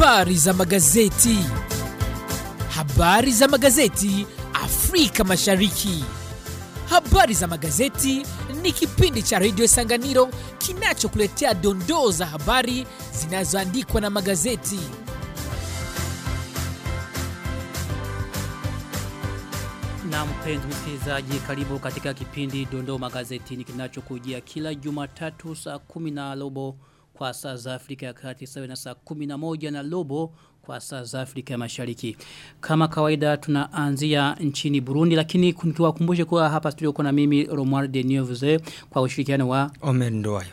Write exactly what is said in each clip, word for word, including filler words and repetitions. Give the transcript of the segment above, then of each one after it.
Habari za magazeti. Habari za magazeti Afrika Mashariki. Habari za magazeti ni kipindi cha Radio Sanganiro kinachokuletea dondoo za habari zinazoandikwa na magazeti. Na mpenzi msikilizaji, karibu katika kipindi dondoo magazetini kinachokujia kila Jumatatu saa kumi na robo kwa saa za Afrika ya Kati, sawa na saa kumi na moja na robo kwa saa za Afrika ya Mashariki. Kama kawaida tunaanzia nchini Burundi, lakini nikiwakumbushe kuwa hapa studio kuna mimi Romuald de Neuve kwa ushirikiano wa Omer Ndoayo.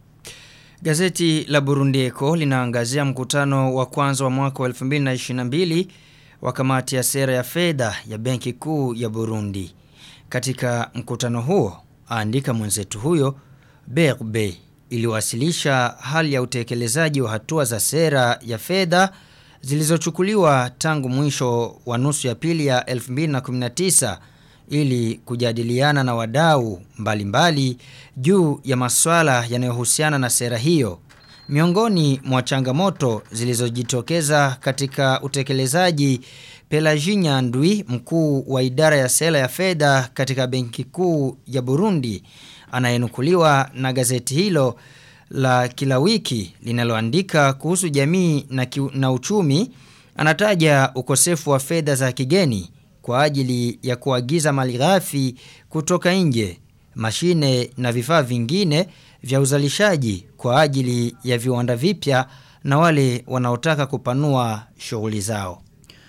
Gazeti la Burundi Echo linaangazia mkutano wa kwanza wa mwaka wa elfu mbili na ishirini na mbili wa kamati ya sera ya fedha ya Benki Kuu ya Burundi. Katika mkutano huo, aandika mwenzetu huyo, B R B iliwasilisha hali ya utekelezaji wa hatua za sera ya fedha zilizochukuliwa tangu mwisho wa nusu ya pili ya elfu mbili na kumi na tisa ili kujadiliana na wadau mbalimbali juu ya masuala yanayohusiana na sera hiyo. Miongoni mwa changamoto zilizojitokeza katika utekelezaji, Pelaginia Ndwi, mkuu wa idara ya sera ya fedha katika Benki Kuu ya Burundi, anayenukuliwa na gazeti hilo la kila wiki linaloandika kuhusu jamii na, ki, na uchumi, anataja ukosefu wa fedha za kigeni kwa ajili ya kuagiza malighafi kutoka nje, mashine na vifaa vingine vya uzalishaji kwa ajili ya viwanda vipya na wale wanaotaka kupanua shughuli zao.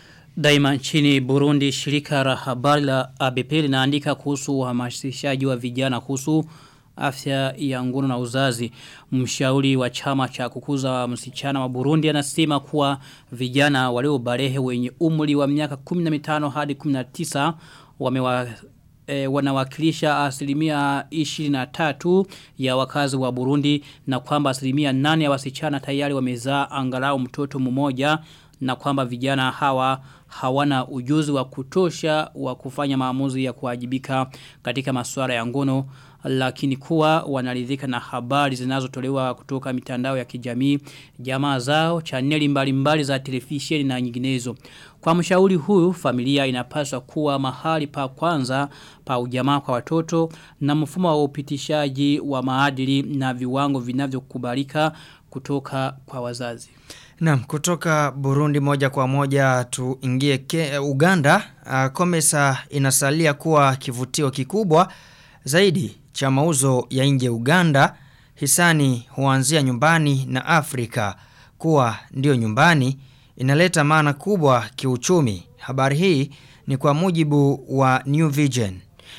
Daima nchini Burundi, shirika la habari la A B P linaandika kuhusu uhamasishaji wa vijana kuhusu afya ya ngono na uzazi. Mshauri wa chama cha kukuza msichana wa Burundi anasema kuwa vijana waliobalehe wenye umri wa miaka kumi na mitano hadi kumi na tisa wamewa E, wanawakilisha asilimia ishirini na tatu ya wakazi wa Burundi, na kwamba asilimia nane ya wasichana tayari wamezaa angalau mtoto mmoja, na kwamba vijana hawa hawana ujuzi wa kutosha wa kufanya maamuzi ya kuwajibika katika masuala ya ngono, lakini kuwa wanaridhika na habari zinazotolewa kutoka mitandao ya kijamii, jamaa zao, chaneli mbalimbali za televisheni na nyinginezo. Kwa mshauri huyu, familia inapaswa kuwa mahali pa kwanza pa ujamaa kwa watoto na mfumo wa upitishaji wa maadili na viwango vinavyokubalika kutoka kwa wazazi. Naam, kutoka Burundi moja kwa moja tuingie ke, Uganda. Uh, Komesa inasalia kuwa kivutio kikubwa zaidi cha mauzo ya nje Uganda. Hisani huanzia nyumbani na Afrika kuwa ndio nyumbani inaleta maana kubwa kiuchumi. Habari hii ni kwa mujibu wa New Vision.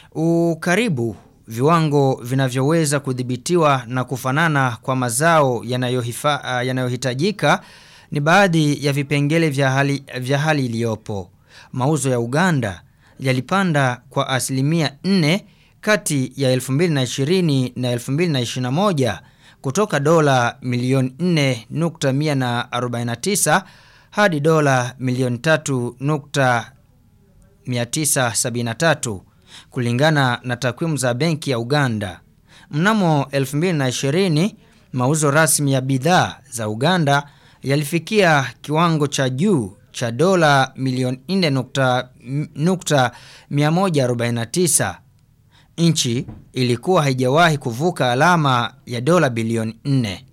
Ukaribu viwango vinavyoweza kudhibitiwa na kufanana kwa mazao yanayohifa, uh, yanayohitajika ni baadhi ya vipengele vya hali vya hali iliyopo. Mauzo ya Uganda yalipanda kwa asilimia nne kati ya elfu mbili na ishirini na elfu mbili na ishirini na moja kutoka dola milioni nne nukta mia arobaini na tisa hadi dola milioni tatu nukta mia tisa sabini na tatu kulingana na takwimu za benki ya Uganda. Mnamo elfu mbili na ishirini mauzo rasmi ya bidhaa za Uganda yalifikia kiwango cha juu cha dola milioni nne nukta mia moja arobaini na tisa. Nchi ilikuwa haijawahi kuvuka alama ya dola bilioni nne.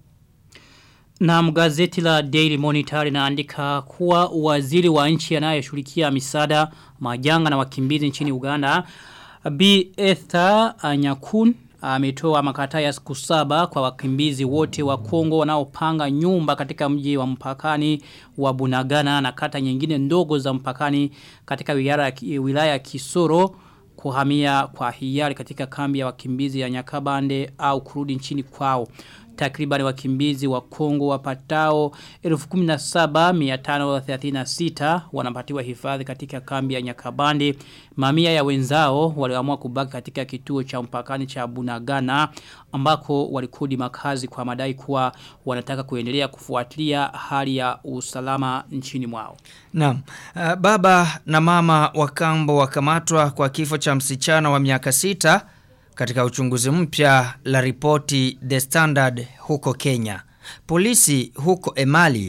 Na gazeti la Daily Monitor linaandika kuwa waziri wa nchi anayeshughulikia misaada, majanga na wakimbizi nchini Uganda, Bi Esther Anyakun, ametoa makataa ya siku saba kwa wakimbizi wote wa Kongo wanaopanga nyumba katika mji wa mpakani wa Bunagana na kata nyingine ndogo za mpakani katika wilaya, wilaya Kisoro kuhamia kwa hiari katika kambi ya wakimbizi ya Nyakabande au kurudi nchini kwao. Takriban wakimbizi wa Kongo wapatao elfu kumi na saba mia tano thelathini na sita wanapatiwa hifadhi katika kambi ya Nyakabande. Mamia ya wenzao waliamua kubaki katika kituo cha mpakani cha Bunagana ambako walikodi makazi kwa madai kuwa wanataka kuendelea kufuatilia hali ya usalama nchini mwao. Naam, uh, baba na mama wa kambo wakamatwa kwa kifo cha msichana wa miaka sita katika uchunguzi mpya la ripoti The Standard huko Kenya. Polisi huko Emali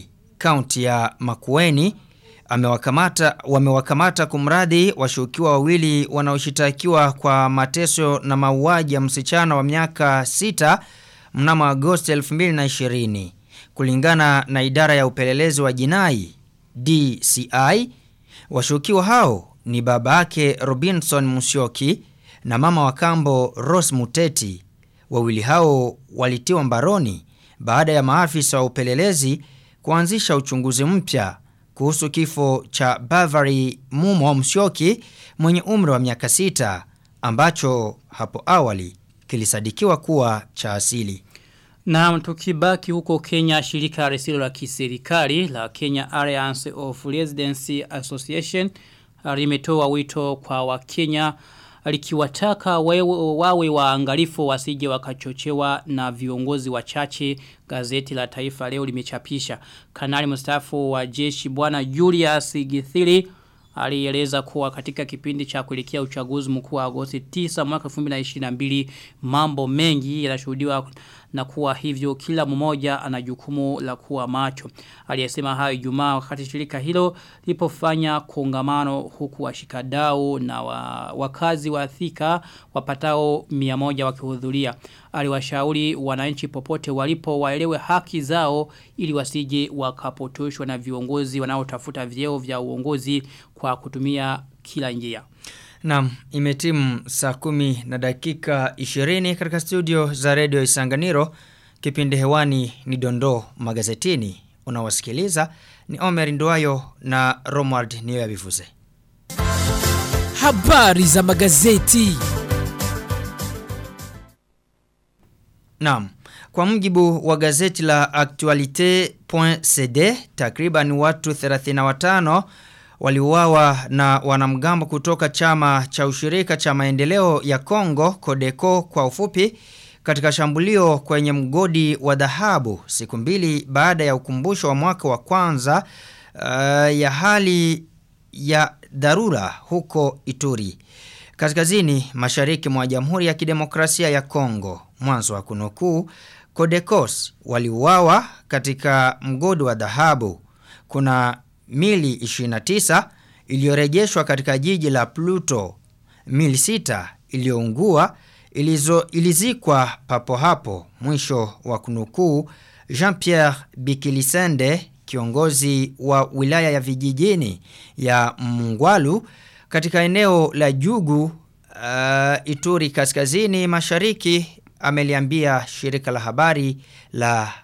kaunti ya Makueni amewakamata wamewakamata kumradhi washukiwa wawili wanaoshitakiwa kwa mateso na mauaji ya msichana wa miaka sita mnamo Agosti elfu mbili na ishirini. Kulingana na idara ya upelelezi wa jinai D C I, washukiwa hao ni babake Robinson Musyoki na mama wa kambo Rose Muteti. Wawili hao walitiwa mbaroni baada ya maafisa wa upelelezi kuanzisha uchunguzi mpya kuhusu kifo cha Bavary Mumo Musyoki mwenye umri wa miaka sita ambacho hapo awali kilisadikiwa kuwa cha asili. Na tukibaki huko Kenya, shirika lisilo la kiserikali la Kenya Alliance of Residency Association limetoa wito kwa Wakenya likiwataka wawe waangalifu wasije wakachochewa na viongozi wachache. Gazeti la Taifa Leo limechapisha. Kanali mstaafu wa jeshi Bwana Julius Githiri alieleza kuwa katika kipindi cha kuelekea uchaguzi mkuu wa Agosti tisa mwaka elfu mbili na ishirini na mbili mambo mengi yanashuhudiwa na kuwa hivyo kila mmoja ana jukumu la kuwa macho. Aliyesema hayo Ijumaa wakati shirika hilo lilipofanya kongamano huku washikadau na wa, wakazi wa Thika wapatao mia moja wakihudhuria. Aliwashauri wananchi popote walipo waelewe haki zao ili wasije wakapotoshwa na viongozi wanaotafuta vyeo vya uongozi kwa kutumia kila njia. Naam, imetimu saa kumi na dakika ishirini katika studio za Radio Isanganiro. Kipindi hewani ni Dondoo Magazetini. Unawasikiliza ni Omer Nduwayo na Romwald Niyoyabivuze. Habari za magazeti. Naam, kwa mujibu wa gazeti la actualite point c d, takriban watu thelathini na watano waliuawa na wanamgambo kutoka chama cha ushirika cha maendeleo ya Kongo, Codeco kwa ufupi, katika shambulio kwenye mgodi wa dhahabu siku mbili baada ya ukumbusho wa mwaka wa kwanza uh, ya hali ya dharura huko Ituri, kaskazini mashariki mwa Jamhuri ya Kidemokrasia ya Kongo. Mwanzo wa kunukuu, Codecos waliuawa katika mgodi wa dhahabu. Kuna mili ishirini na tisa iliyorejeshwa katika jiji la Pluto. Mili sita iliyoungua ilizo ilizikwa papo hapo. Mwisho wa kunukuu. Jean-Pierre Bikilisende, kiongozi wa wilaya ya vijijini ya Mungwalu katika eneo la Jugu, uh, Ituri kaskazini mashariki, ameliambia shirika la habari la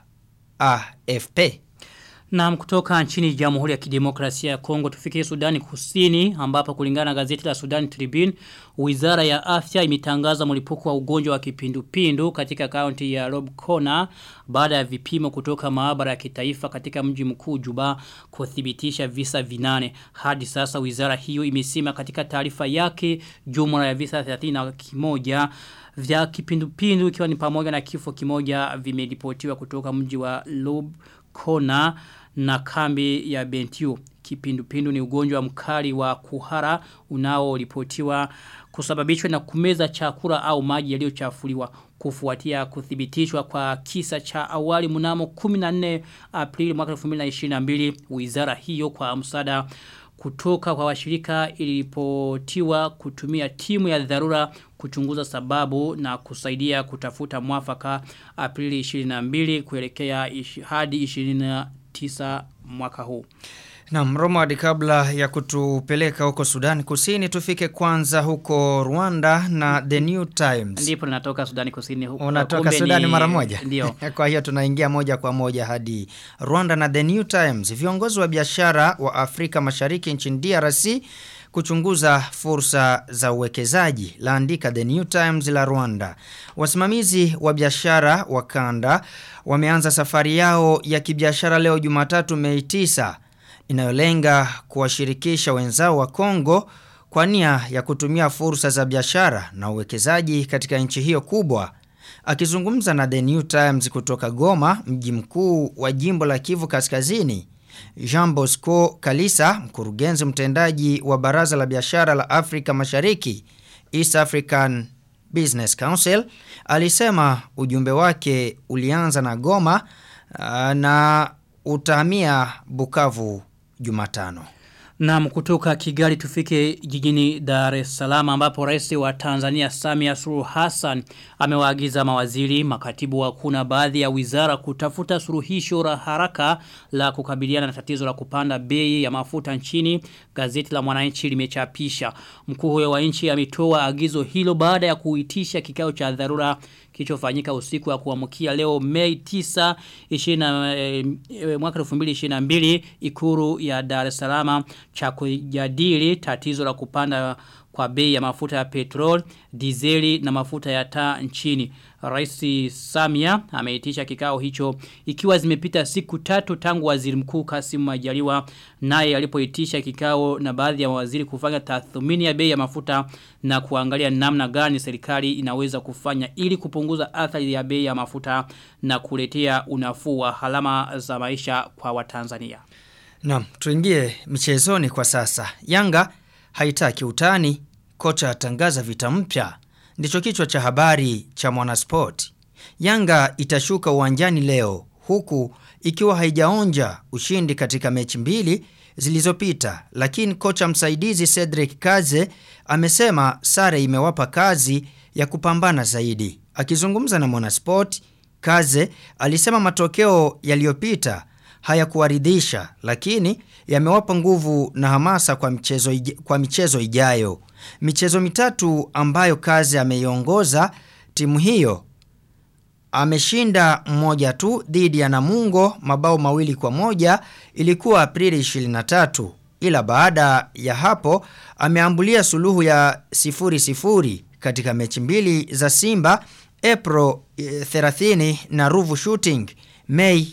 A F P. Na kutoka nchini Jamhuri ya Kidemokrasia ya Kongo tufikie Sudani Kusini, ambapo kulingana na gazeti la Sudan Tribune, Wizara ya Afya imetangaza mlipuko wa ugonjwa wa kipindupindu katika kaunti ya Rob Kona baada ya vipimo kutoka maabara ya kitaifa katika mji mkuu Juba kuthibitisha visa vinane. Hadi sasa wizara hiyo imesema katika taarifa yake jumla ya visa thelathini na moja vya kipindupindu, ikiwa ni pamoja na kifo kimoja vimeripotiwa kutoka mji wa Rob Kona na kambi ya Bentiu. Kipindupindu ni ugonjwa mkali wa kuhara unaoripotiwa kusababishwa na kumeza chakula au maji yaliyochafuliwa. Kufuatia kuthibitishwa kwa kisa cha awali mnamo kumi na nne Aprili mwaka elfu mbili na ishirini na mbili, wizara hiyo kwa msaada kutoka kwa washirika iliripotiwa kutumia timu ya dharura kuchunguza sababu na kusaidia kutafuta mwafaka Aprili ishirini na mbili kuelekea ishi, hadi ishirini na tisa mwaka huu. Na Romad, kabla ya kutupeleka huko Sudan Kusini, tufike kwanza huko Rwanda na The New Times. Ndipo ninatoka Sudan Kusini huko. Unatoka Sudan mara moja? Ndio. Kwa hiyo tunaingia moja kwa moja hadi Rwanda na The New Times. Viongozi wa biashara wa Afrika Mashariki nchini D R C kuchunguza fursa za uwekezaji, laandika The New Times la Rwanda. Wasimamizi wa biashara wa kanda wameanza safari yao ya kibiashara leo Jumatatu Mei tisa, inayolenga kuwashirikisha wenzao wa Kongo kwa nia ya kutumia fursa za biashara na uwekezaji katika nchi hiyo kubwa. Akizungumza na The New Times kutoka Goma, mji mkuu wa jimbo la Kivu Kaskazini, Jean Bosco Kalisa, mkurugenzi mtendaji wa Baraza la Biashara la Afrika Mashariki, East African Business Council, alisema ujumbe wake ulianza na Goma na utahamia Bukavu Jumatano. Na kutoka Kigali tufike jijini Dar es Salaam ambapo rais wa Tanzania Samia Suluhu Hassan amewaagiza mawaziri, makatibu wakuu na baadhi ya wizara kutafuta suluhisho la haraka la kukabiliana na tatizo la kupanda bei ya mafuta nchini. Gazeti la Mwananchi limechapisha. Mkuu huyo wa nchi ametoa agizo hilo baada ya kuitisha kikao cha dharura kilichofanyika usiku wa kuamkia leo Mei tisa mwaka elfu mbili ishirini na mbili Ikulu ya Dar es Salaam cha kujadili tatizo la kupanda kwa bei ya mafuta ya petrol, dizeli na mafuta ya taa nchini. Rais Samia ameitisha kikao hicho ikiwa zimepita siku tatu tangu Waziri Mkuu Kassim Majaliwa naye alipoitisha kikao na baadhi ya mawaziri kufanya tathmini ya bei ya mafuta na kuangalia namna gani serikali inaweza kufanya ili kupunguza athari ya bei ya mafuta na kuletea unafuu wa gharama za maisha kwa Watanzania. Naam, tuingie michezoni kwa sasa. Yanga haitaki utani, kocha atangaza vita mpya. Ndicho kichwa cha habari cha Mwanasport. Yanga itashuka uwanjani leo huku ikiwa haijaonja ushindi katika mechi mbili zilizopita, lakini kocha msaidizi Cedric Kaze amesema sare imewapa kazi ya kupambana zaidi. Akizungumza na Mwanasport, Kaze alisema matokeo yaliyopita hayakuwaridhisha, lakini yamewapa nguvu na hamasa kwa michezo ij- kwa michezo ijayo. Michezo mitatu ambayo Kaze ameiongoza timu hiyo ameshinda mmoja tu dhidi ya Namungo mabao mawili kwa moja, ilikuwa Aprili ishirini na tatu, ila baada ya hapo ameambulia suluhu ya sifuri sifuri katika mechi mbili za Simba April thelathini na Ruvu Shooting Mei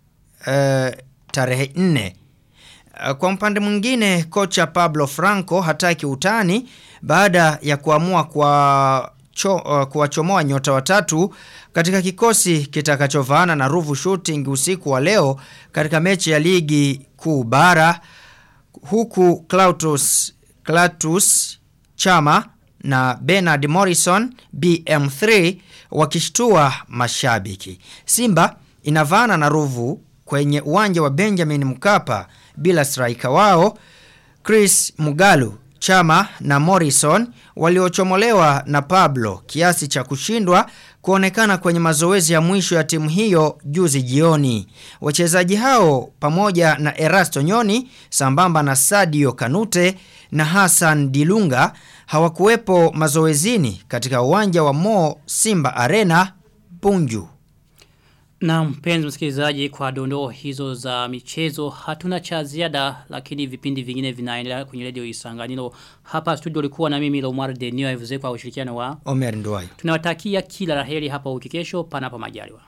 Uh, tarehe nne. Uh, kwa mpande mwingine kocha Pablo Franco hataki utani baada ya kuamua kwa cho, uh, kuwachomoa nyota watatu katika kikosi kitakachovaana na Ruvu Shooting usiku wa leo katika mechi ya ligi kuu bara, huku Clautus Clatus Chama na Bernard Morrison B M three wakishtua mashabiki. Simba inavaana na Ruvu kwenye uwanja wa Benjamin Mkapa bila striker wao Chris Mugalu. Chama na Morrison waliochomolewa na Pablo kiasi cha kushindwa kuonekana kwenye mazoezi ya mwisho ya timu hiyo juzi jioni. Wachezaji hao pamoja na Erasto Nyoni sambamba na Sadio Kanute na Hassan Dilunga hawakuwepo mazoezini katika uwanja wa Mo Simba Arena Bunju. Na mpenzi msikilizaji, kwa dondoo hizo za michezo hatuna cha ziada, lakini vipindi vingine vinaendelea kwenye Radio Isanganiro. Hapa studio ulikuwa na mimi Lomar Denio Evuze kwa ushirikiano wa Omer Nduwayo. Tunawatakia kila laheri hapa wiki kesho panapo majaliwa.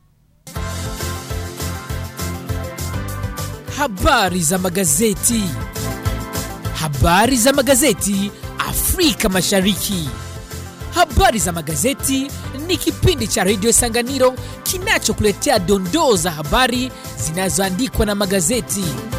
Habari za magazeti. Habari za magazeti Afrika Mashariki. Habari za magazeti ni kipindi cha Radio Isanganiro kinachokuletea dondoo za habari zinazoandikwa na magazeti.